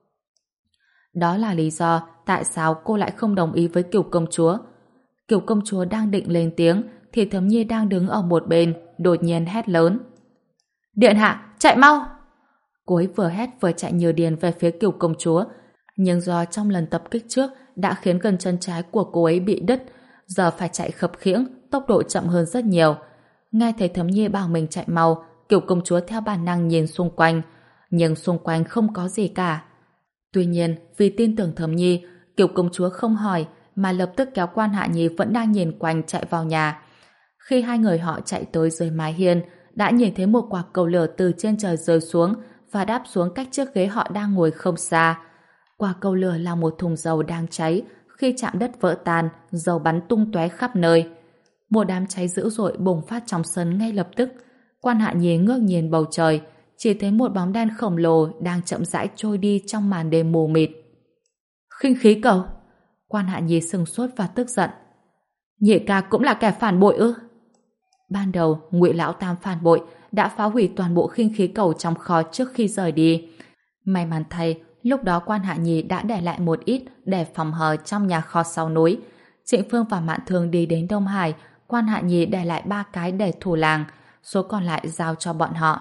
[SPEAKER 1] Đó là lý do tại sao cô lại không đồng ý với Kiều công chúa. Kiều công chúa đang định lên tiếng, thì Thấm Nhi đang đứng ở một bên, đột nhiên hét lớn. Điện hạ, chạy mau! Cô ấy vừa hét vừa chạy như điên về phía Kiều công chúa. Nhưng do trong lần tập kích trước đã khiến gần chân trái của cô ấy bị đứt, giờ phải chạy khập khiễng, tốc độ chậm hơn rất nhiều. Nghe thấy Thẩm Nhi bảo mình chạy mau, Kiểu công chúa theo bản năng nhìn xung quanh, nhưng xung quanh không có gì cả. Tuy nhiên, vì tin tưởng Thẩm Nhi, Kiểu công chúa không hỏi mà lập tức kéo Quan Hạ Nhi vẫn đang nhìn quanh chạy vào nhà. Khi hai người họ chạy tới dưới mái hiên, đã nhìn thấy một quả cầu lửa từ trên trời rơi xuống và đáp xuống cách chiếc ghế họ đang ngồi không xa. Quả cầu lửa là một thùng dầu đang cháy, khi chạm đất vỡ tan, dầu bắn tung tóe khắp nơi. Một đám cháy dữ dội bùng phát trong sân ngay lập tức. Quan Hạ Nhi ngước nhìn bầu trời, chỉ thấy một bóng đen khổng lồ đang chậm rãi trôi đi trong màn đêm mù mịt. Khinh khí cầu! Quan Hạ Nhi sừng sốt và tức giận. Nhị ca cũng là kẻ phản bội ư? Ban đầu, Ngụy Lão Tam phản bội đã phá hủy toàn bộ khinh khí cầu trong kho trước khi rời đi. May mắn thay, lúc đó Quan Hạ Nhi đã để lại một ít để phòng hờ trong nhà kho sau núi. Trịnh Phương và Mạn Thương đi đến Đông Hải, Quan Hạ Nhi để lại ba cái để thủ làng, số còn lại giao cho bọn họ.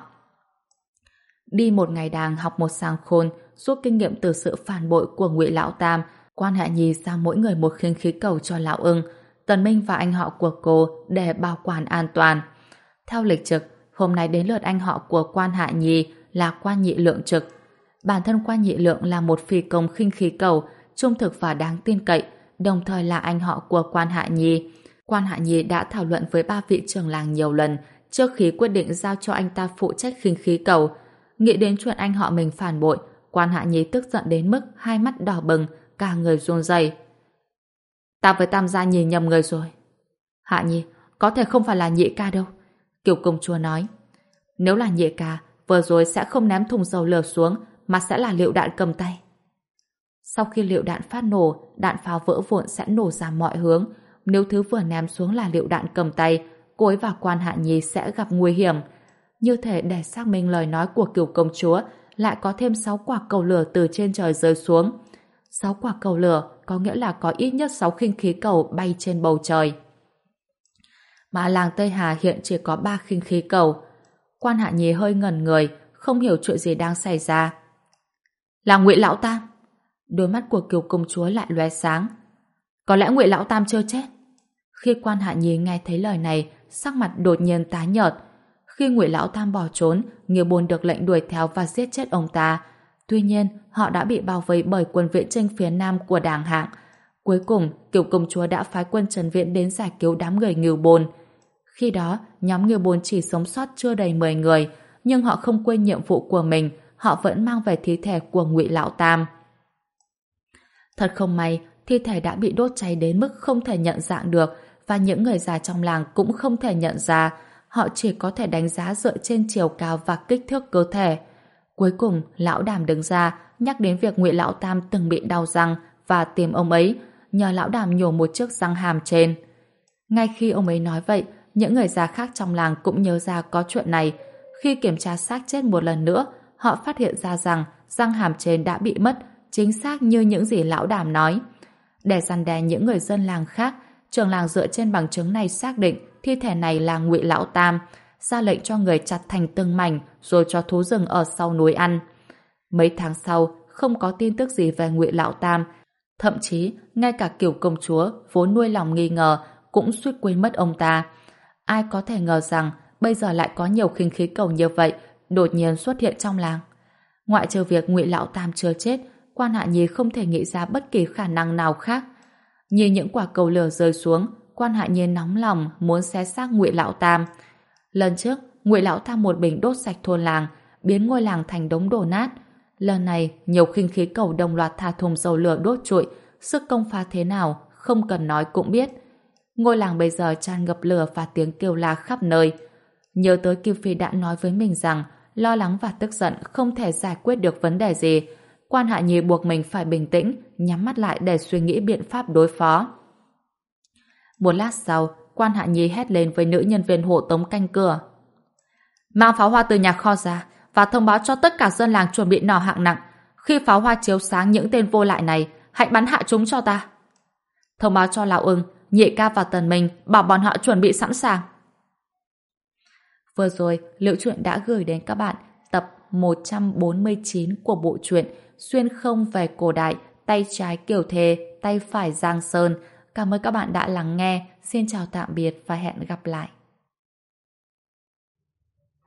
[SPEAKER 1] Đi một ngày đàng học một sàng khôn, rút kinh nghiệm từ sự phản bội của Ngụy Lão Tam, Quan Hạ Nhi giao mỗi người một khinh khí cầu cho Lão Ưng, Tần Minh và anh họ của cô để bảo quản an toàn. Theo lịch trực, hôm nay đến lượt anh họ của Quan Hạ Nhi là Quan Nhị Lượng trực. Bản thân Quan Nhị Lượng là một phi công khinh khí cầu, trung thực và đáng tin cậy, đồng thời là anh họ của Quan Hạ Nhi. Quan Hạ Nhi đã thảo luận với ba vị trưởng làng nhiều lần trước khi quyết định giao cho anh ta phụ trách khinh khí cầu. Nghĩ đến chuyện anh họ mình phản bội, Quan Hạ Nhi tức giận đến mức hai mắt đỏ bừng, cả người run rẩy. Ta với Tam gia nhìn nhầm người rồi. Hạ Nhi, có thể không phải là Nhị ca đâu. Kiều công chúa nói. Nếu là Nhị ca, vừa rồi sẽ không ném thùng dầu lửa xuống, mà sẽ là lựu đạn cầm tay. Sau khi lựu đạn phát nổ, đạn pháo vỡ vụn sẽ nổ ra mọi hướng. Nếu thứ vừa ném xuống là lựu đạn cầm tay, cô ấy và Quan Hạ Nhi sẽ gặp nguy hiểm. Như thể để xác minh lời nói của Kiều công chúa, lại có thêm sáu quả cầu lửa từ trên trời rơi xuống. Sáu quả cầu lửa có nghĩa là có ít nhất sáu khinh khí cầu bay trên bầu trời. Mà làng Tây Hà hiện chỉ có ba khinh khí cầu. Quan Hạ Nhi hơi ngẩn người, không hiểu chuyện gì đang xảy ra. Là Ngụy Lão Tam. Đôi mắt của Kiều công chúa lại lóe sáng. Có lẽ Ngụy Lão Tam chưa chết. Khi Quan Hạ Nhi nghe thấy lời này, sắc mặt đột nhiên tái nhợt. Khi Ngụy Lão Tam bỏ trốn, Nghiêu Bôn được lệnh đuổi theo và giết chết ông ta. Tuy nhiên, họ đã bị bao vây bởi quân viện chinh phía nam của Đàng Hạng. Cuối cùng, Kiều công chúa đã phái quân trần viện đến giải cứu đám người Nghiêu Bôn. Khi đó, nhóm Nghiêu Bôn chỉ sống sót chưa đầy mười người, nhưng họ không quên nhiệm vụ của mình, họ vẫn mang về thi thể của Ngụy Lão Tam. Thật không may, thi thể đã bị đốt cháy đến mức không thể nhận dạng được, và những người già trong làng cũng không thể nhận ra. Họ chỉ có thể đánh giá dựa trên chiều cao và kích thước cơ thể. Cuối cùng, Lão Đàm đứng ra nhắc đến việc Ngụy Lão Tam từng bị đau răng và tìm ông ấy, nhờ Lão Đàm nhổ một chiếc răng hàm trên. Ngay khi ông ấy nói vậy, những người già khác trong làng cũng nhớ ra có chuyện này. Khi kiểm tra xác chết một lần nữa, họ phát hiện ra rằng răng hàm trên đã bị mất, chính xác như những gì Lão Đàm nói. Để răn đe những người dân làng khác, trưởng làng dựa trên bằng chứng này xác định thi thể này là Ngụy Lão Tam, ra lệnh cho người chặt thành từng mảnh rồi cho thú rừng ở sau núi ăn. Mấy tháng sau, không có tin tức gì về Ngụy Lão Tam, thậm chí ngay cả Kiều công chúa vốn nuôi lòng nghi ngờ cũng suýt quên mất ông ta. Ai có thể ngờ rằng bây giờ lại có nhiều khinh khí cầu như vậy đột nhiên xuất hiện trong làng. Ngoại trừ việc Ngụy Lão Tam chưa chết, Quan Hạ Nhi không thể nghĩ ra bất kỳ khả năng nào khác. Nhìn những quả cầu lửa rơi xuống, Quan Hạ Nhi nóng lòng muốn xé xác Ngụy Lão Tam. Lần trước, Ngụy Lão Tam một mình đốt sạch thôn làng, biến ngôi làng thành đống đổ nát. Lần này, nhiều khinh khí cầu đồng loạt thả thùng dầu lửa đốt trụi, sức công phá thế nào, không cần nói cũng biết. Ngôi làng bây giờ tràn ngập lửa và tiếng kêu la khắp nơi. Nhớ tới Kim Phi đã nói với mình rằng lo lắng và tức giận không thể giải quyết được vấn đề gì. Quan Hạ Nhi buộc mình phải bình tĩnh, nhắm mắt lại để suy nghĩ biện pháp đối phó. Một lát sau, Quan Hạ Nhi hét lên với nữ nhân viên hộ tống canh cửa. Mang pháo hoa từ nhà kho ra và thông báo cho tất cả dân làng chuẩn bị nỏ hạng nặng. Khi pháo hoa chiếu sáng những tên vô lại này, hãy bắn hạ chúng cho ta. Thông báo cho Lão Ưng, Nhị ca và Tần Minh bảo bọn họ chuẩn bị sẵn sàng. Vừa rồi, Liễu Chuyện đã gửi đến các bạn tập một trăm bốn mươi chín của bộ truyện xuyên không về cổ đại, tay trái Kiều Thề, tay phải Giang Sơn. Cảm ơn các bạn đã lắng nghe. Xin chào tạm biệt và hẹn gặp lại.